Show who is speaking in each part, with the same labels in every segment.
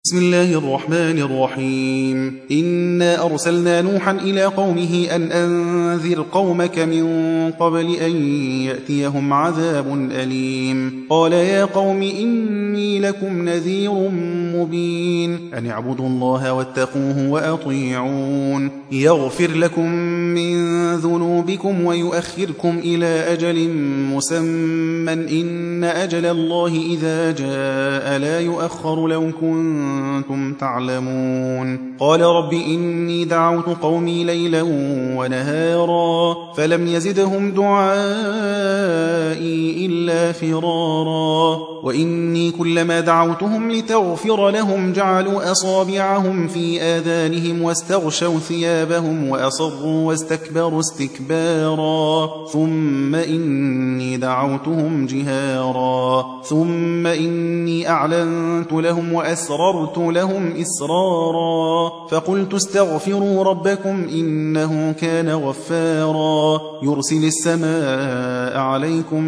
Speaker 1: بسم الله الرحمن الرحيم إنا أرسلنا نوحا إلى قومه أن أنذر قومك من قبل أن يأتيهم عذاب أليم قال يا قوم إني لكم نذير مبين أن اعبدوا الله واتقوه وأطيعون يغفر لكم من ذنوبكم ويؤخركم إلى أجل مسمى إن أجل الله إذا جاء لا يؤخر لو كنتم تعلمون قال رب إني دعوت قومي ليلا ونهارا فلم يزدهم دعائي إلا فرارا وإني كلما دعوتهم لتغفر لهم جعلوا أصابعهم في آذانهم واستغشوا ثيابهم وأصروا واستكبروا استكبارا ثم إني دعوتهم جهارا ثم إني أعلنت لهم وأسررت لهم إسرارا فقلت استغفروا ربكم إنه كان غفارا يرسل السماء عليكم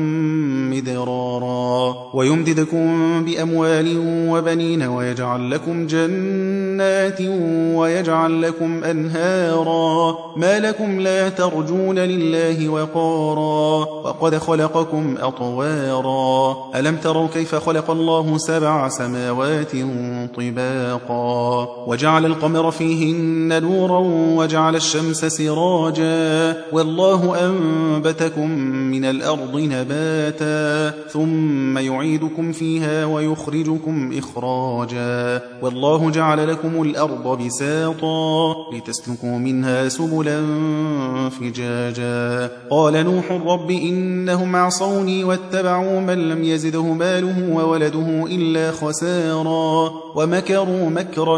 Speaker 1: مدرارا ويمددكم بأموال وبنين ويجعل لكم جنات ويجعل لكم أنهارا ما لكم لا ترجون لله وقارا وقد خلقكم أطوارا ألم تروا كيف خلق الله 7 سماوات طباقا وجعل القمر فيهن نورا وجعل الشمس سراجا والله أنبتكم من الأرض نباتا ثم يعيدكم فيها ويخرجكم إخراجا والله جعل لكم الأرض بساطا لتسلكوا منها سبلا فجاجا قال نوح رب إنهم عصوني واتبعوا من لم يزده ماله وولده إلا خسارا ومكروا مكرا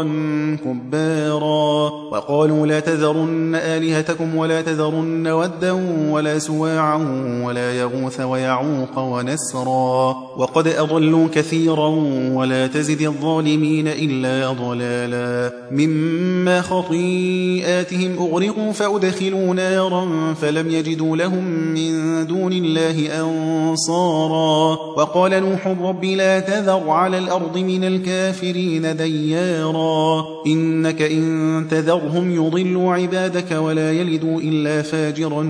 Speaker 1: كبارا وقالوا لا تذرن آلهتكم ولا تذرن ودا ولا سواعا ولا يغوث ويعوق ونسرا وقد أضلوا كثيرا ولا تزد الظالمين إلا ضلالا مما خطيئاتهم أغرقوا فأدخلوا نارا فلم يجدوا لهم من دون الله أنصارا وقال نوح رب لا تذر على الأرض من الكافرين ديارا إنك إن تذرهم يضلوا عبادك ولا يلدوا إلا فاجرا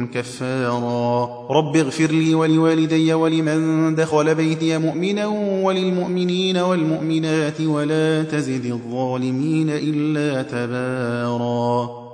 Speaker 1: كفارا رب اغفر لي ولوالدي ولمن دخل بيتي مؤمنا وللمؤمنين والمؤمنات ولا تزد الظالمين إلا تبارا